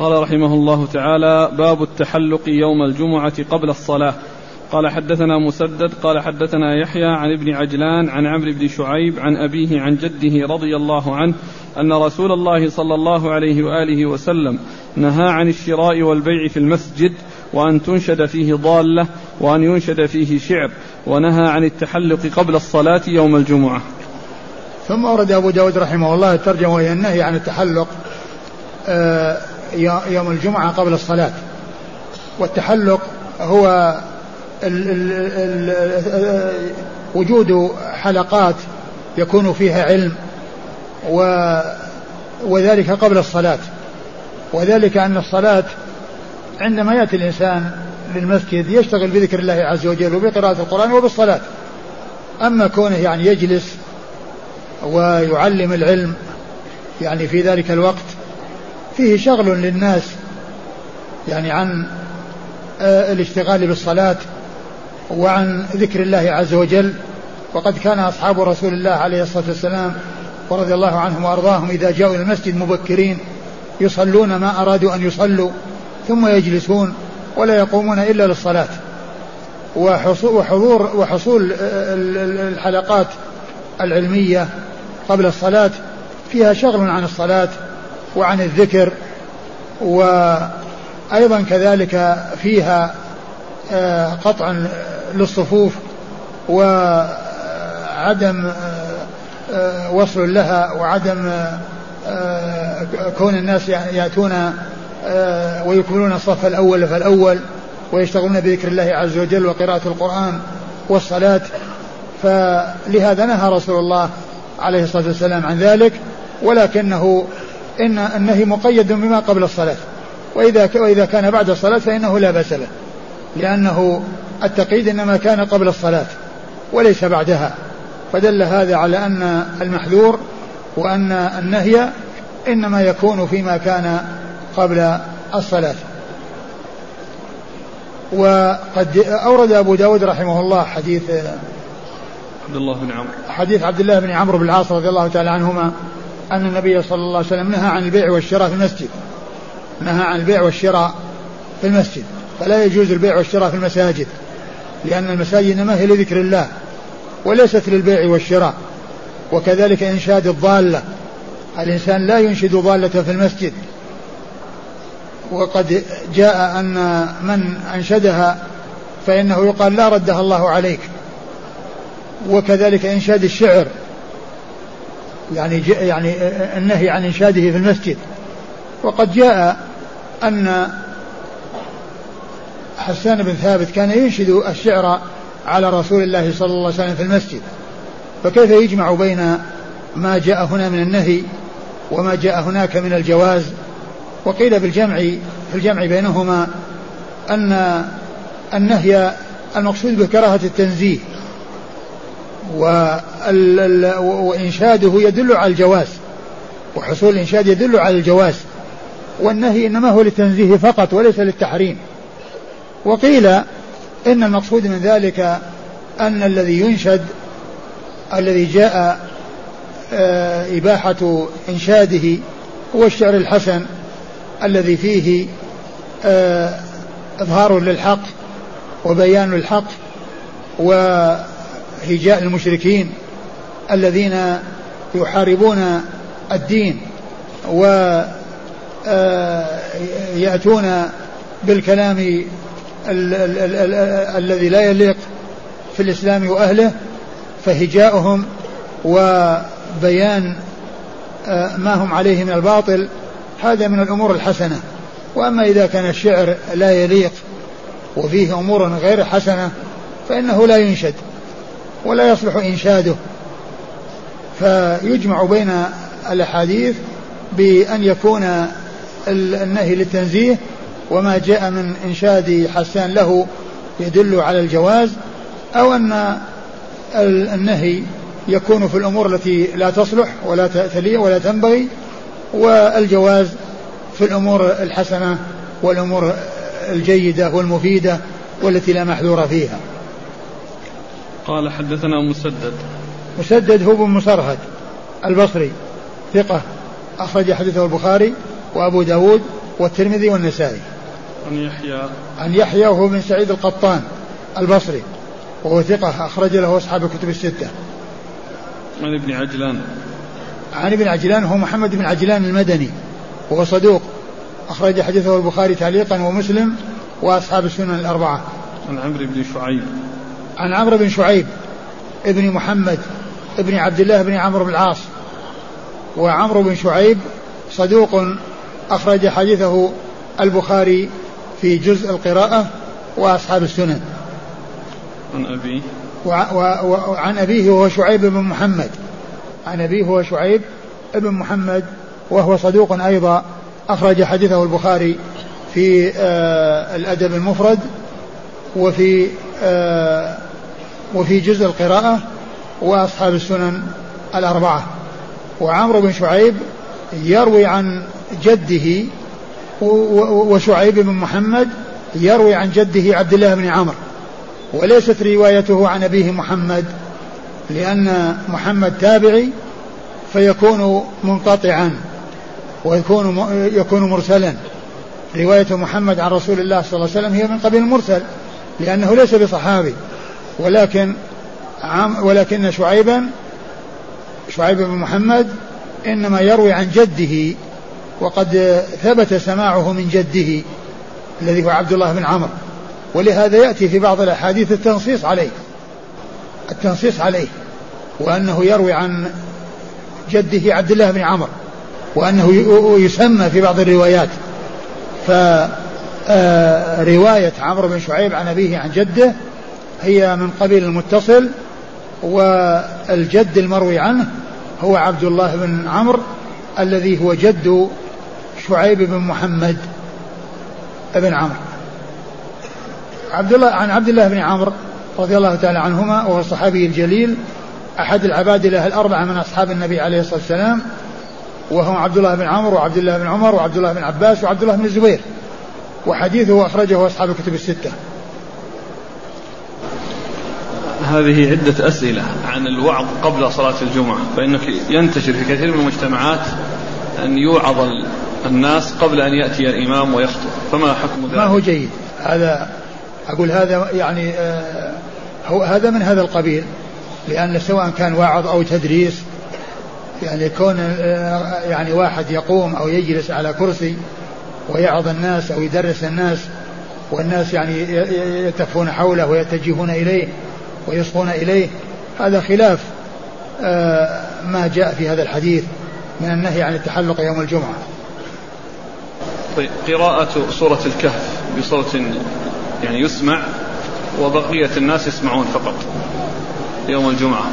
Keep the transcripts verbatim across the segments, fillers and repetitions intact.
قال رحمه الله تعالى: باب التحلق يوم الجمعة قبل الصلاة. قال حدثنا مسدد قال حدثنا يحيى عن ابن عجلان عن عمرو بن شعيب عن أبيه عن جده رضي الله عنه أن رسول الله صلى الله عليه وآله وسلم نهى عن الشراء والبيع في المسجد، وأن تنشد فيه ضالة، وأن ينشد فيه شعر، ونهى عن التحلق قبل الصلاة يوم الجمعة. ثم أورد أبو داود رحمه الله الترجمة وهي النهي عن التحلق يوم الجمعة قبل الصلاة. والتحلق هو ال ال ال وجود حلقات يكون فيها علم، وذلك قبل الصلاة، وذلك أن الصلاة عندما يأتي الإنسان للمسجد يشتغل بذكر الله عز وجل وبقراءة القرآن وبالصلاة. أما كونه يعني يجلس ويعلم العلم يعني في ذلك الوقت فيه شغل للناس يعني عن الاشتغال بالصلاة وعن ذكر الله عز وجل. وقد كان أصحاب رسول الله عليه الصلاة والسلام ورضي الله عنهم وأرضاهم إذا جاءوا إلى المسجد مبكرين يصلون ما أرادوا أن يصلوا ثم يجلسون ولا يقومون إلا للصلاة. وحضور وحصول الحلقات العلمية قبل الصلاة فيها شغل عن الصلاة وعن الذكر، وأيضا كذلك فيها قطع للصفوف وعدم وصل لها، وعدم كون الناس يأتون ويكملون الصف الأول فالأول ويشتغلون بذكر الله عز وجل وقراءة القرآن والصلاة. فلهذا نهى رسول الله عليه الصلاة والسلام عن ذلك، ولكنه إن النهي مقيد بما قبل الصلاة، وإذا وإذا كان بعد الصلاة فإنه لا بأس له، لأنه التقييد إنما كان قبل الصلاة وليس بعدها. فدل هذا على أن المحذور وأن النهي إنما يكون فيما كان قبل الصلاة. وقد أورد أبو داود رحمه الله حديث عبد الله بن عمرو حديث عبد الله بن عمرو بن العاص رضي الله تعالى عنهما أن النبي صلى الله عليه وسلم نهى عن البيع والشراء في المسجد نهى عن البيع والشراء في المسجد فلا يجوز البيع والشراء في المساجد، لأن المساجد إنما هي لذكر الله وليست للبيع والشراء. وكذلك إنشاد الضالة، الإنسان لا ينشد ضالة في المسجد، وقد جاء أن من أنشدها فإنه يقال لا ردها الله عليك. وكذلك إنشاد الشعر يعني يعني النهي عن إنشاده في المسجد. وقد جاء أن حسان بن ثابت كان ينشد الشعر على رسول الله صلى الله عليه وسلم في المسجد، فكيف يجمع بين ما جاء هنا من النهي وما جاء هناك من الجواز؟ وقيل بالجمع في الجمع بينهما أن النهي المقصود بكراهة التنزيه، وإنشاده يدل على الجواز، وحصول الإنشاد يدل على الجواز، والنهي إنما هو للتنزيه فقط وليس للتحريم. وقيل إن المقصود من ذلك أن الذي ينشد الذي جاء إباحة إنشاده هو الشعر الحسن الذي فيه إظهار للحق وبيان الحق وهجاء المشركين الذين يحاربون الدين ويأتون بالكلام الذي لا يليق في الإسلام وأهله، فهجاؤهم وبيان ما هم عليه من الباطل هذا من الأمور الحسنة. وأما إذا كان الشعر لا يليق وفيه أمور غير حسنة فإنه لا ينشد ولا يصلح إنشاده. فيجمع بين الأحاديث بأن يكون النهي للتنزيه، وما جاء من إنشاد حسان له يدل على الجواز، أو أن النهي يكون في الأمور التي لا تصلح ولا تليق ولا تنبغي، والجواز في الأمور الحسنة والأمور الجيدة والمفيدة والتي لا محذور فيها. قال حدثنا مسدد مسدد هو بن مصرهد البصري ثقة أخرج حديثه البخاري وأبو داود والترمذي والنسائي. عن يحيى عن يحيى وهو بن سعيد القطان البصري وهو ثقة أخرج له أصحاب الكتب الستة. عن ابن عجلان عن ابن عجلان هو محمد بن عجلان المدني وهو صدوق أخرج حديثه البخاري تعليقا ومسلم وأصحاب السنن الأربعة. عن عمرو بن شعيب عن عمرو بن شعيب ابن محمد ابن عبد الله بن عمرو بن العاص. وعمرو بن شعيب صدوق أخرج حديثه البخاري في جزء القراءة وأصحاب السنن. عن أبيه وعن أبيه وهو شعيب بن محمد. عن أبيه هو شعيب بن محمد وهو صدوق أيضا أخرج حديثه البخاري في آه الأدب المفرد وفي آه وفي جزء القراءة وأصحاب السنن الأربعة. وعمرو بن شعيب يروي عن جده وشعيب بن محمد يروي عن جده عبد الله بن عمرو وليست روايته عن أبيه محمد لأن محمد تابعي فيكون منقطعا ويكون يكون مرسلا. رواية محمد عن رسول الله صلى الله عليه وسلم هي من قبيل المرسل لأنه ليس بصحابي ولكن ولكن شعيبا شعيب بن محمد إنما يروي عن جده وقد ثبت سماعه من جده الذي هو عبد الله بن عمرو. ولهذا يأتي في بعض الأحاديث التنصيص عليه التنصيص عليه وأنه يروي عن جده عبد الله بن عمرو وأنه يسمى في بعض الروايات. فرواية عمرو بن شعيب عن أبيه عن جده هي من قبيل المتصل والجد المروي عنه هو عبد الله بن عمرو الذي هو جد شعيب بن محمد بن عمرو. عبد الله عن عبد الله بن عمرو رضي الله تعالى عنهما وهو الصحابي الجليل أحد العبادلة الأربعة من أصحاب النبي عليه الصلاة والسلام وهم عبد الله بن عمرو وعبد الله بن عمر وعبد الله بن عباس وعبد الله بن الزبير وحديثه أخرجه أصحاب الكتب الستة. هذه عدة أسئلة عن الوعظ قبل صلاة الجمعة فإنه ينتشر في كثير من المجتمعات أن يوعظ الناس قبل أن يأتي الإمام ويخطب فما حكم ذلك؟ ما هو جيد هذا أقول هذا يعني آه هو هذا من هذا القبيل لأن سواء كان وعظ أو تدريس يعني كون آه يعني واحد يقوم أو يجلس على كرسي ويعظ الناس أو يدرس الناس والناس يعني يتفون حوله ويتجهون إليه ويصغون إليه هذا خلاف آه ما جاء في هذا الحديث من النهي عن التحلق يوم الجمعة. طيب قراءة سورة الكهف بصوت يعني يسمع وبقية الناس يسمعون فقط يوم الجمعة.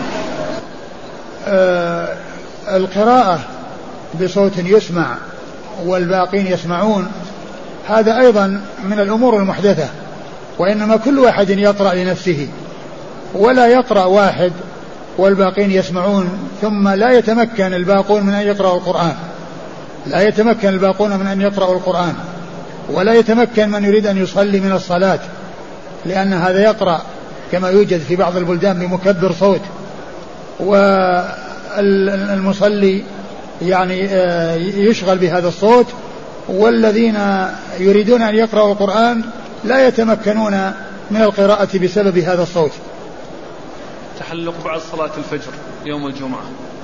آه القراءة بصوت يسمع والباقين يسمعون هذا أيضا من الأمور المحدثة وإنما كل واحد يقرأ لنفسه ولا يقرأ واحد والباقين يسمعون ثم لا يتمكن الباقون من أن يقرأوا القرآن لا يتمكن الباقون من أن يقرأوا القرآن ولا يتمكن من يريد أن يصلي من الصلاة لأن هذا يقرأ كما يوجد في بعض البلدان بمكبر صوت والمصلي يعني يشغل بهذا الصوت والذين يريدون أن يقرأوا القرآن لا يتمكنون من القراءة بسبب هذا الصوت. تحلق بعد صلاة الفجر يوم الجمعة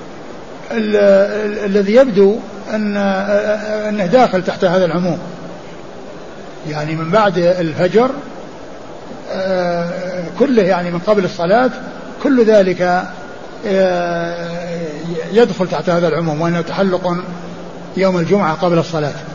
الذي يبدو أن أنه داخل تحت هذا العموم يعني من بعد الفجر كله يعني من قبل الصلاة كل ذلك يدخل تحت هذا العموم وأنه تحلق يوم الجمعة قبل الصلاة.